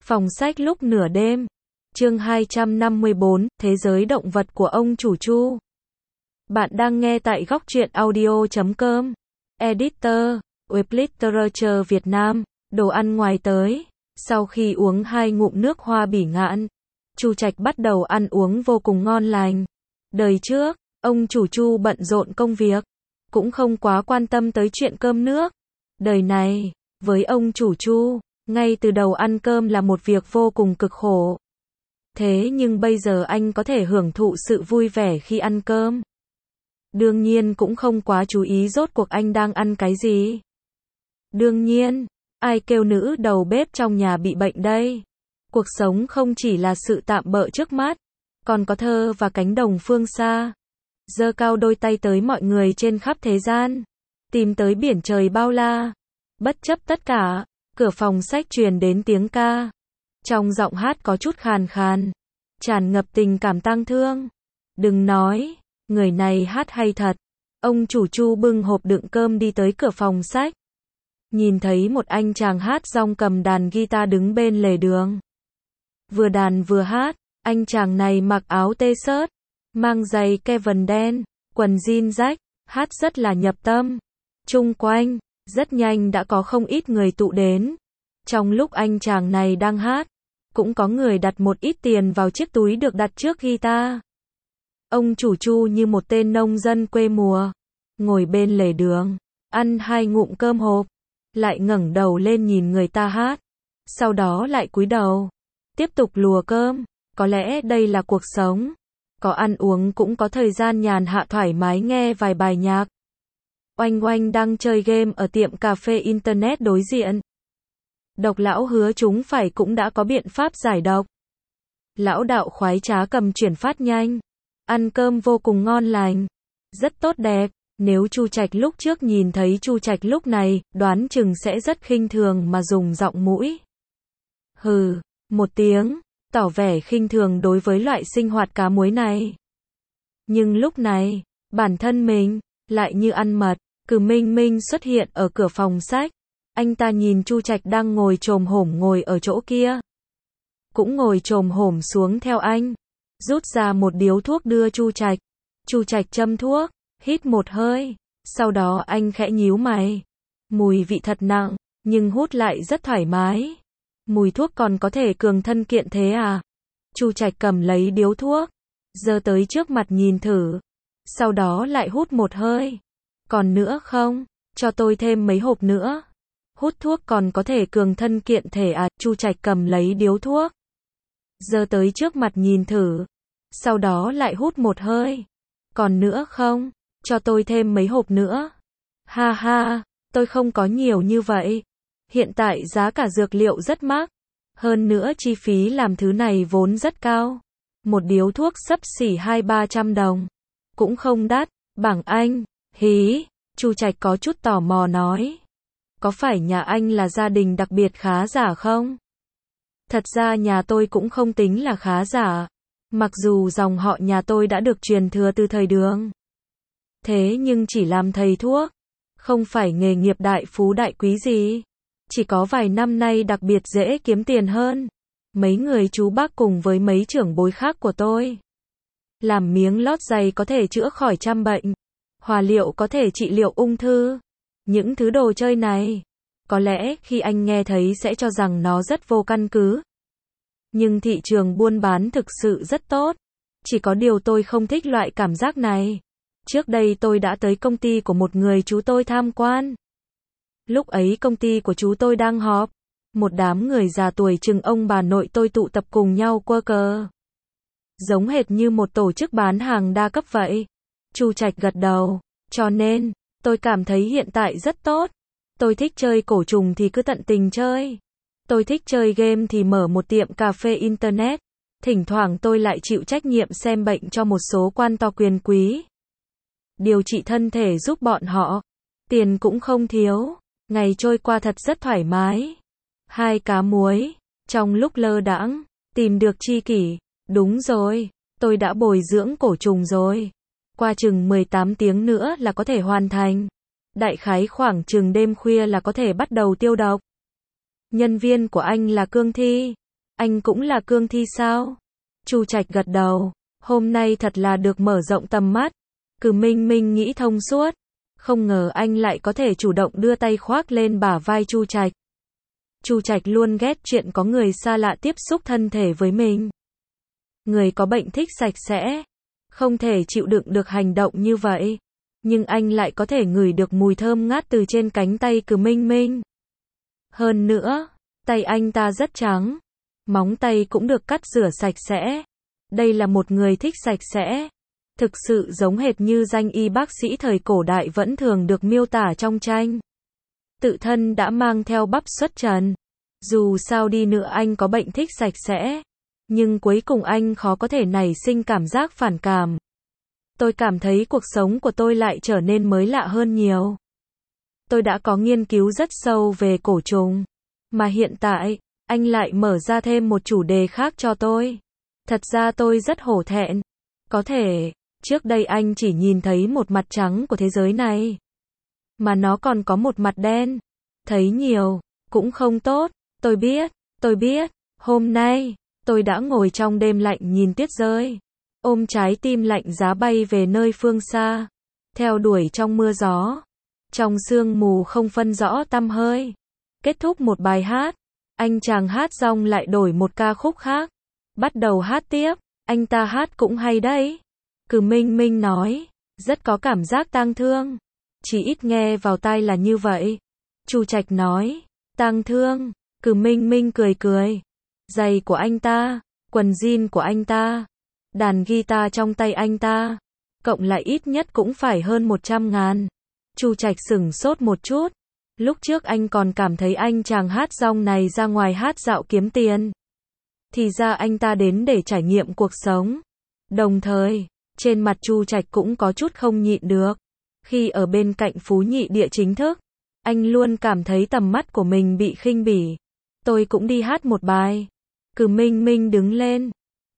Phòng sách lúc nửa đêm. Chương 254, Thế giới động vật của ông chủ Chu. Bạn đang nghe tại góc truyện audio.com. Editor, Web Literature Việt Nam. Đồ ăn ngoài tới. Sau khi uống 2 ngụm nước hoa bỉ ngạn, Chu Trạch bắt đầu ăn uống vô cùng ngon lành. Đời trước, ông chủ Chu bận rộn công việc, cũng không quá quan tâm tới chuyện cơm nước. Đời này, với ông chủ Chu, ngay từ đầu ăn cơm là một việc vô cùng cực khổ. Thế nhưng bây giờ anh có thể hưởng thụ sự vui vẻ khi ăn cơm. Đương nhiên cũng không quá chú ý rốt cuộc anh đang ăn cái gì. Đương nhiên, ai kêu nữ đầu bếp trong nhà bị bệnh đây. Cuộc sống không chỉ là sự tạm bợ trước mắt, còn có thơ và cánh đồng phương xa. Giơ cao đôi tay tới mọi người trên khắp thế gian, tìm tới biển trời bao la. Bất chấp tất cả, cửa phòng sách truyền đến tiếng ca. Trong giọng hát có chút khàn khàn, tràn ngập tình cảm tang thương. Đừng nói, người này hát hay thật. Ông chủ Chu bưng hộp đựng cơm đi tới cửa phòng sách. Nhìn thấy một anh chàng hát dong cầm đàn guitar đứng bên lề đường. Vừa đàn vừa hát, anh chàng này mặc áo t-shirt, mang giày Kevin đen, quần jean rách, hát rất là nhập tâm. Chung quanh, rất nhanh đã có không ít người tụ đến. Trong lúc anh chàng này đang hát, cũng có người đặt một ít tiền vào chiếc túi được đặt trước guitar. Ông chủ Chu như một tên nông dân quê mùa, ngồi bên lề đường, ăn 2 ngụm cơm hộp, lại ngẩng đầu lên nhìn người ta hát, sau đó lại cúi đầu, tiếp tục lùa cơm. Có lẽ đây là cuộc sống, có ăn uống cũng có thời gian nhàn hạ thoải mái nghe vài bài nhạc. Oanh Oanh đang chơi game ở tiệm cà phê internet đối diện. Độc lão hứa chúng phải cũng đã có biện pháp giải độc. Lão đạo khoái trá cầm chuyển phát nhanh, ăn cơm vô cùng ngon lành, rất tốt đẹp. Nếu Chu Trạch lúc trước nhìn thấy Chu Trạch lúc này, đoán chừng sẽ rất khinh thường mà dùng giọng mũi hừ một tiếng, tỏ vẻ khinh thường đối với loại sinh hoạt cá muối này. Nhưng lúc này, bản thân mình lại như ăn mật. Cử Minh Minh xuất hiện ở cửa phòng sách. Anh ta nhìn Chu Trạch đang ngồi chồm hổm ngồi ở chỗ kia, cũng ngồi chồm hổm xuống theo anh, rút ra một điếu thuốc đưa Chu Trạch. Chu Trạch châm thuốc, hít một hơi, sau đó anh khẽ nhíu mày. Mùi vị thật nặng, nhưng hút lại rất thoải mái. Mùi thuốc còn có thể cường thân kiện thế à? Chu Trạch cầm lấy điếu thuốc, giơ tới trước mặt nhìn thử, sau đó lại hút một hơi. Còn nữa không? Cho tôi thêm mấy hộp nữa. Hút thuốc còn có thể cường thân kiện thể à? Chu Trạch cầm lấy điếu thuốc, giơ tới trước mặt nhìn thử, sau đó lại hút một hơi. Còn nữa không? Cho tôi thêm mấy hộp nữa. Ha ha, tôi không có nhiều như vậy. Hiện tại giá cả dược liệu rất mắc, hơn nữa chi phí làm thứ này vốn rất cao. Một điếu thuốc xấp xỉ 200-300 đồng, cũng không đắt. Bảng Anh, hí, Chu Trạch có chút tò mò nói. Có phải nhà anh là gia đình đặc biệt khá giả không? Thật ra nhà tôi cũng không tính là khá giả. Mặc dù dòng họ nhà tôi đã được truyền thừa từ thời Đường. Thế nhưng chỉ làm thầy thuốc, không phải nghề nghiệp đại phú đại quý gì. Chỉ có vài năm nay đặc biệt dễ kiếm tiền hơn. Mấy người chú bác cùng với mấy trưởng bối khác của tôi. Làm miếng lót giày có thể chữa khỏi trăm bệnh. Hòa liệu có thể trị liệu ung thư. Những thứ đồ chơi này, có lẽ khi anh nghe thấy sẽ cho rằng nó rất vô căn cứ. Nhưng thị trường buôn bán thực sự rất tốt. Chỉ có điều tôi không thích loại cảm giác này. Trước đây tôi đã tới công ty của một người chú tôi tham quan. Lúc ấy công ty của chú tôi đang họp. Một đám người già tuổi chừng ông bà nội tôi tụ tập cùng nhau quơ cờ. Giống hệt như một tổ chức bán hàng đa cấp vậy. Chu Trạch gật đầu. Cho nên, tôi cảm thấy hiện tại rất tốt. Tôi thích chơi cổ trùng thì cứ tận tình chơi. Tôi thích chơi game thì mở một tiệm cà phê internet. Thỉnh thoảng tôi lại chịu trách nhiệm xem bệnh cho một số quan to quyền quý. Điều trị thân thể giúp bọn họ. Tiền cũng không thiếu. Ngày trôi qua thật rất thoải mái. 2 cá muối. Trong lúc lơ đãng, tìm được tri kỷ. Đúng rồi, tôi đã bồi dưỡng cổ trùng rồi. Qua chừng 18 tiếng nữa là có thể hoàn thành. Đại khái khoảng chừng đêm khuya là có thể bắt đầu tiêu độc. Nhân viên của anh là cương thi. Anh cũng là cương thi sao? Chu Trạch gật đầu. Hôm nay thật là được mở rộng tầm mắt. Cử Minh Minh nghĩ thông suốt. Không ngờ anh lại có thể chủ động đưa tay khoác lên bả vai Chu Trạch. Chu Trạch luôn ghét chuyện có người xa lạ tiếp xúc thân thể với mình. Người có bệnh thích sạch sẽ. Không thể chịu đựng được hành động như vậy. Nhưng anh lại có thể ngửi được mùi thơm ngát từ trên cánh tay Cử Minh Minh. Hơn nữa, tay anh ta rất trắng. Móng tay cũng được cắt rửa sạch sẽ. Đây là một người thích sạch sẽ. Thực sự giống hệt như danh y bác sĩ thời cổ đại vẫn thường được miêu tả trong tranh. Tự thân đã mang theo bắp xuất trần. Dù sao đi nữa anh có bệnh thích sạch sẽ. Nhưng cuối cùng anh khó có thể nảy sinh cảm giác phản cảm. Tôi cảm thấy cuộc sống của tôi lại trở nên mới lạ hơn nhiều. Tôi đã có nghiên cứu rất sâu về cổ trùng. Mà hiện tại, anh lại mở ra thêm một chủ đề khác cho tôi. Thật ra tôi rất hổ thẹn. Có thể, trước đây anh chỉ nhìn thấy một mặt trắng của thế giới này. Mà nó còn có một mặt đen. Thấy nhiều, cũng không tốt. Tôi biết. Hôm nay, tôi đã ngồi trong đêm lạnh nhìn tuyết rơi. Ôm trái tim lạnh giá bay về nơi phương xa. Theo đuổi trong mưa gió. Trong sương mù không phân rõ tăm hơi. Kết thúc một bài hát. Anh chàng hát xong lại đổi một ca khúc khác. Bắt đầu hát tiếp. Anh ta hát cũng hay đấy. Cử Minh Minh nói. Rất có cảm giác tang thương. Chỉ ít nghe vào tai là như vậy. Chu Trạch nói. Tang thương. Cử Minh Minh cười. Giày của anh ta. Quần jean của anh ta. Đàn guitar trong tay anh ta. Cộng lại ít nhất cũng phải hơn 100.000. Chu Trạch sửng sốt một chút. Lúc trước anh còn cảm thấy anh chàng hát rong này ra ngoài hát dạo kiếm tiền. Thì ra anh ta đến để trải nghiệm cuộc sống. Đồng thời, trên mặt Chu Trạch cũng có chút không nhịn được. Khi ở bên cạnh Phú Nhị Địa chính thức, anh luôn cảm thấy tầm mắt của mình bị khinh bỉ. Tôi cũng đi hát một bài. Cử Minh Minh đứng lên,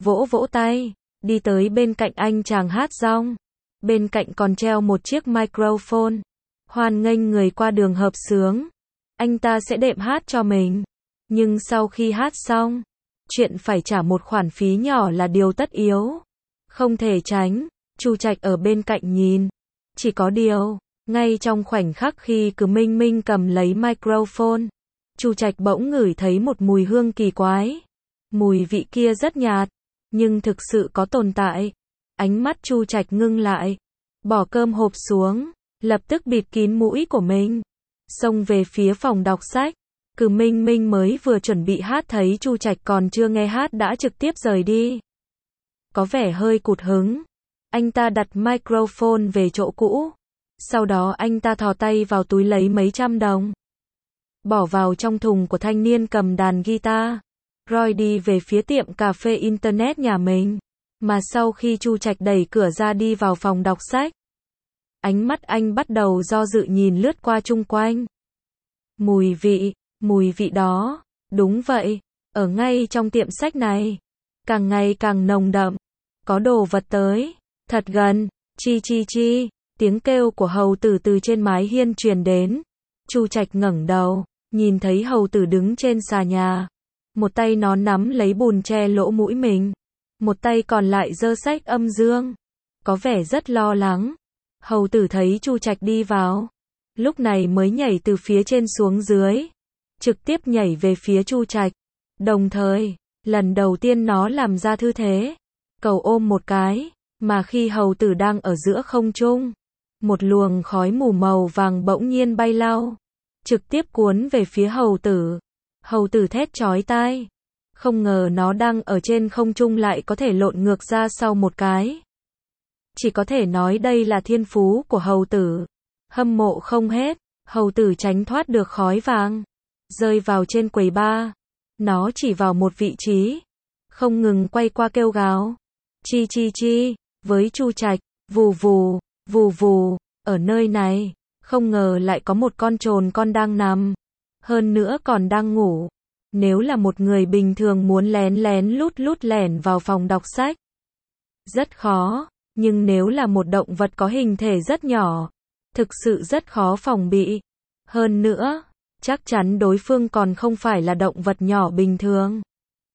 vỗ tay, đi tới bên cạnh anh chàng hát rong. Bên cạnh còn treo một chiếc microphone. Hoan nghênh người qua đường hợp xướng. Anh ta sẽ đệm hát cho mình. Nhưng sau khi hát xong, chuyện phải trả một khoản phí nhỏ là điều tất yếu. Không thể tránh. Chu Trạch ở bên cạnh nhìn. Chỉ có điều, ngay trong khoảnh khắc khi Cử Minh Minh cầm lấy microphone, Chu Trạch bỗng ngửi thấy một mùi hương kỳ quái. Mùi vị kia rất nhạt, nhưng thực sự có tồn tại. Ánh mắt Chu Trạch ngưng lại, bỏ cơm hộp xuống, lập tức bịt kín mũi của mình, xông về phía phòng đọc sách. Cử Minh Minh mới vừa chuẩn bị hát thấy Chu Trạch còn chưa nghe hát đã trực tiếp rời đi. Có vẻ hơi cụt hứng. Anh ta đặt microphone về chỗ cũ. Sau đó anh ta thò tay vào túi lấy mấy trăm đồng. Bỏ vào trong thùng của thanh niên cầm đàn guitar. Rồi đi về phía tiệm cà phê internet nhà mình. Mà sau khi Chu Trạch đẩy cửa ra đi vào phòng đọc sách, ánh mắt anh bắt đầu do dự nhìn lướt qua chung quanh. Mùi vị đó, đúng vậy, ở ngay trong tiệm sách này, càng ngày càng nồng đậm. Có đồ vật tới, thật gần, chi, tiếng kêu của hầu tử từ trên mái hiên truyền đến. Chu Trạch ngẩng đầu, nhìn thấy hầu tử đứng trên xà nhà. Một tay nó nắm lấy bùn che lỗ mũi mình. Một tay còn lại giơ sách âm dương. Có vẻ rất lo lắng. Hầu tử thấy Chu Trạch đi vào. Lúc này mới nhảy từ phía trên xuống dưới. Trực tiếp nhảy về phía Chu Trạch. Đồng thời, lần đầu tiên nó làm ra tư thế cầu ôm một cái. Mà khi hầu tử đang ở giữa không trung, một luồng khói mù màu vàng bỗng nhiên bay lao. Trực tiếp cuốn về phía hầu tử. Hầu tử thét chói tai. Không ngờ nó đang ở trên không trung lại có thể lộn ngược ra sau một cái. Chỉ có thể nói đây là thiên phú của hầu tử. Hâm mộ không hết. Hầu tử tránh thoát được khói vàng, rơi vào trên quầy bar. Nó chỉ vào một vị trí, không ngừng quay qua kêu gào. Chi, với Chu Trạch, vù, ở nơi này, không ngờ lại có một con trồn con đang nằm. Hơn nữa còn đang ngủ. Nếu là một người bình thường muốn lén lút lẻn vào phòng đọc sách, rất khó. Nhưng nếu là một động vật có hình thể rất nhỏ, thực sự rất khó phòng bị. Hơn nữa, chắc chắn đối phương còn không phải là động vật nhỏ bình thường.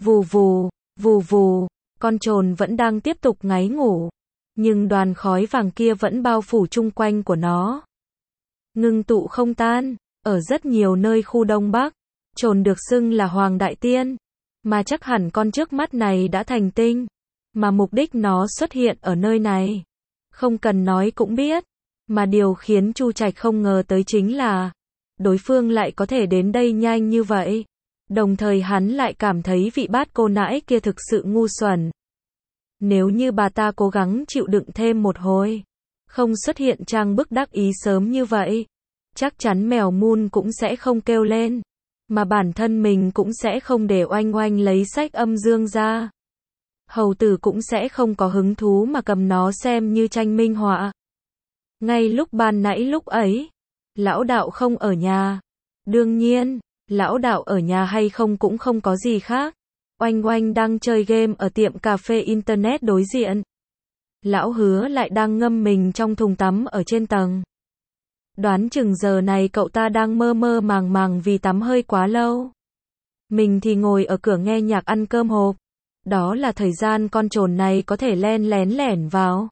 Vù vù, vù vù, con trồn vẫn đang tiếp tục ngáy ngủ, nhưng đoàn khói vàng kia vẫn bao phủ chung quanh của nó. Ngưng tụ không tan, ở rất nhiều nơi khu Đông Bắc, trồn được xưng là Hoàng Đại Tiên, mà chắc hẳn con trước mắt này đã thành tinh, mà mục đích nó xuất hiện ở nơi này, không cần nói cũng biết, mà điều khiến Chu Trạch không ngờ tới chính là, đối phương lại có thể đến đây nhanh như vậy, đồng thời hắn lại cảm thấy vị bát cô nãi kia thực sự ngu xuẩn. Nếu như bà ta cố gắng chịu đựng thêm một hồi, không xuất hiện trang bức đắc ý sớm như vậy, chắc chắn mèo mun cũng sẽ không kêu lên, mà bản thân mình cũng sẽ không để oanh oanh lấy sách âm dương ra. Hầu tử cũng sẽ không có hứng thú mà cầm nó xem như tranh minh họa. Ngay lúc ban nãy lúc ấy, lão đạo không ở nhà. Đương nhiên, lão đạo ở nhà hay không cũng không có gì khác. Oanh oanh đang chơi game ở tiệm cà phê internet đối diện. Lão Hứa lại đang ngâm mình trong thùng tắm ở trên tầng. Đoán chừng giờ này cậu ta đang mơ mơ màng màng vì tắm hơi quá lâu. Mình thì ngồi ở cửa nghe nhạc ăn cơm hộp. Đó là thời gian con trồn này có thể len lén lẻn vào.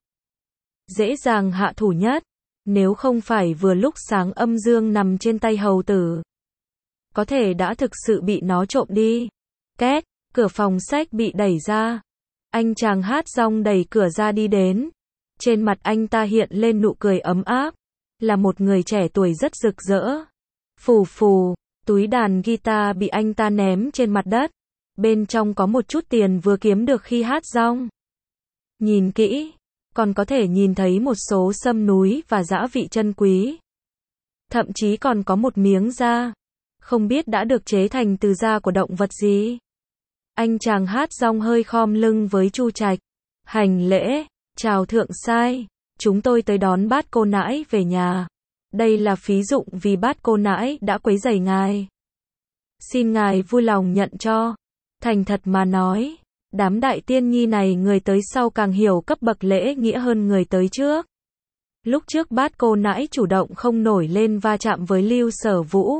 Dễ dàng hạ thủ nhất. Nếu không phải vừa lúc sáng âm dương nằm trên tay hầu tử, có thể đã thực sự bị nó trộm đi. Két, cửa phòng sách bị đẩy ra. Anh chàng hát rong đẩy cửa ra đi đến. Trên mặt anh ta hiện lên nụ cười ấm áp. Là một người trẻ tuổi rất rực rỡ. Phù phù, túi đàn guitar bị anh ta ném trên mặt đất. Bên trong có một chút tiền vừa kiếm được khi hát rong. Nhìn kỹ, còn có thể nhìn thấy một số sâm núi và dã vị chân quý. Thậm chí còn có một miếng da. Không biết đã được chế thành từ da của động vật gì. Anh chàng hát rong hơi khom lưng với Chu Trạch. Hành lễ, chào thượng sai. Chúng tôi tới đón bát cô nãi về nhà. Đây là phí dụng vì bát cô nãi đã quấy rầy ngài. Xin ngài vui lòng nhận cho. Thành thật mà nói, đám đại tiên nhi này người tới sau càng hiểu cấp bậc lễ nghĩa hơn người tới trước. Lúc trước bát cô nãi chủ động không nổi lên va chạm với Lưu Sở Vũ.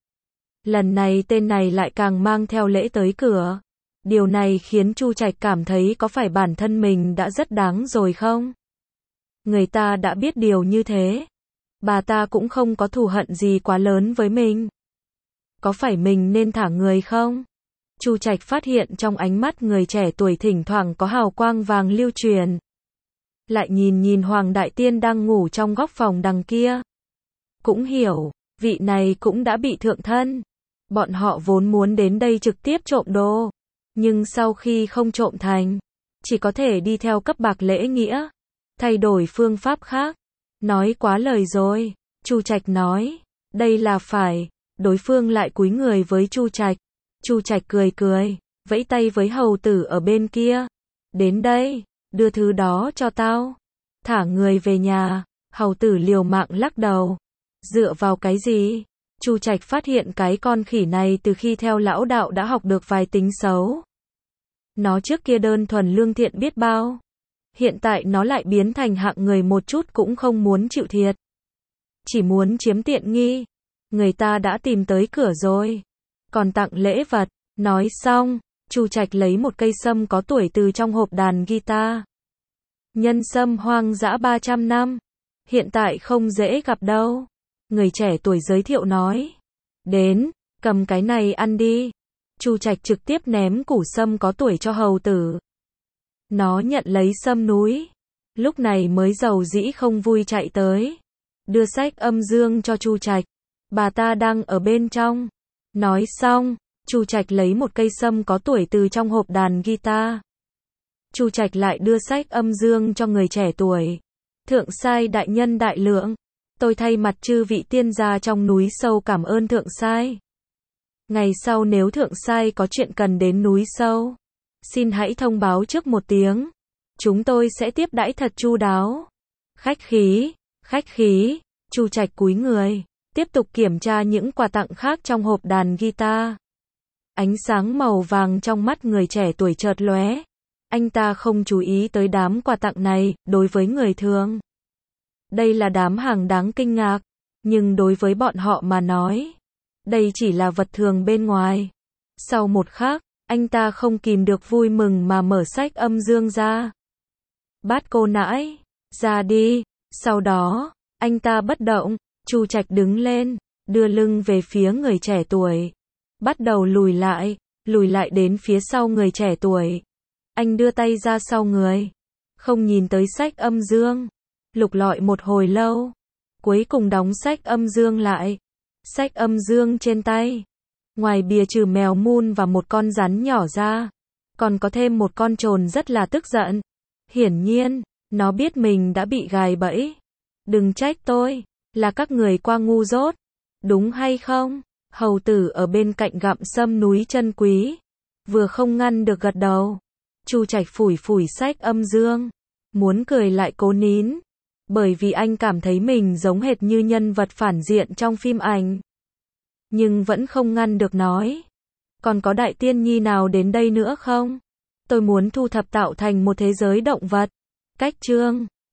Lần này tên này lại càng mang theo lễ tới cửa. Điều này khiến Chu Trạch cảm thấy có phải bản thân mình đã rất đáng rồi không? Người ta đã biết điều như thế. Bà ta cũng không có thù hận gì quá lớn với mình. Có phải mình nên thả người không? Chu Trạch phát hiện trong ánh mắt người trẻ tuổi thỉnh thoảng có hào quang vàng lưu truyền. Lại nhìn Hoàng Đại Tiên đang ngủ trong góc phòng đằng kia. Cũng hiểu, vị này cũng đã bị thượng thân. Bọn họ vốn muốn đến đây trực tiếp trộm đồ. Nhưng sau khi không trộm thành, chỉ có thể đi theo cấp bạc lễ nghĩa. Thay đổi phương pháp khác. Nói quá lời rồi, Chu Trạch nói. Đây là phải. Đối phương lại cúi người với Chu Trạch. Chu Trạch cười cười, vẫy tay với hầu tử ở bên kia. Đến đây, đưa thứ đó cho tao. Thả người về nhà. Hầu tử liều mạng lắc đầu. Dựa vào cái gì? Chu Trạch phát hiện cái con khỉ này từ khi theo lão đạo đã học được vài tính xấu. Nó trước kia đơn thuần lương thiện biết bao. Hiện tại nó lại biến thành hạng người một chút cũng không muốn chịu thiệt. Chỉ muốn chiếm tiện nghi. Người ta đã tìm tới cửa rồi. Còn tặng lễ vật. Nói xong, Chu Trạch lấy một cây sâm có tuổi từ trong hộp đàn guitar. Nhân sâm hoang dã 300 năm. Hiện tại không dễ gặp đâu. Người trẻ tuổi giới thiệu nói. Đến, cầm cái này ăn đi. Chu Trạch trực tiếp ném củ sâm có tuổi cho hầu tử. Nó nhận lấy sâm núi. Lúc này mới giàu dĩ không vui chạy tới. Đưa sách âm dương cho Chu Trạch. Bà ta đang ở bên trong. Nói xong, Chu Trạch lấy một cây sâm có tuổi từ trong hộp đàn guitar. Chu Trạch lại đưa sách âm dương cho người trẻ tuổi. Thượng sai đại nhân đại lượng. Tôi thay mặt chư vị tiên gia trong núi sâu cảm ơn thượng sai. Ngày sau nếu thượng sai có chuyện cần đến núi sâu, xin hãy thông báo trước một tiếng. Chúng tôi sẽ tiếp đãi thật chu đáo. Khách khí, khách khí. Chu Trạch cúi người, tiếp tục kiểm tra những quà tặng khác trong hộp đàn guitar. Ánh sáng màu vàng trong mắt người trẻ tuổi chợt lóe. Anh ta không chú ý tới đám quà tặng này, đối với người thường. Đây là đám hàng đáng kinh ngạc, nhưng đối với bọn họ mà nói, đây chỉ là vật thường bên ngoài. Sau một khắc, Anh ta không kìm được vui mừng mà mở sách âm dương ra. Bát cô nãi, ra đi. Sau đó, anh ta bất động, Chu Trạch đứng lên, đưa lưng về phía người trẻ tuổi. Bắt đầu lùi lại đến phía sau người trẻ tuổi. Anh đưa tay ra sau người, không nhìn tới sách âm dương, lục lọi một hồi lâu, cuối cùng đóng sách âm dương lại. Sách âm dương trên tay, ngoài bìa trừ mèo mun và một con rắn nhỏ ra, còn có thêm một con trồn rất là tức giận. Hiển nhiên, nó biết mình đã bị gài bẫy. Đừng trách tôi, là các người qua ngu dốt, đúng hay không? Hầu tử ở bên cạnh gặm sâm núi chân quý, vừa không ngăn được gật đầu. Chu Trạch phủi phủi sách âm dương, muốn cười lại cố nín, bởi vì anh cảm thấy mình giống hệt như nhân vật phản diện trong phim ảnh. Nhưng vẫn không ngăn được nói, còn có đại tiên nhi nào đến đây nữa không? Tôi muốn thu thập tạo thành một thế giới động vật. Cách chương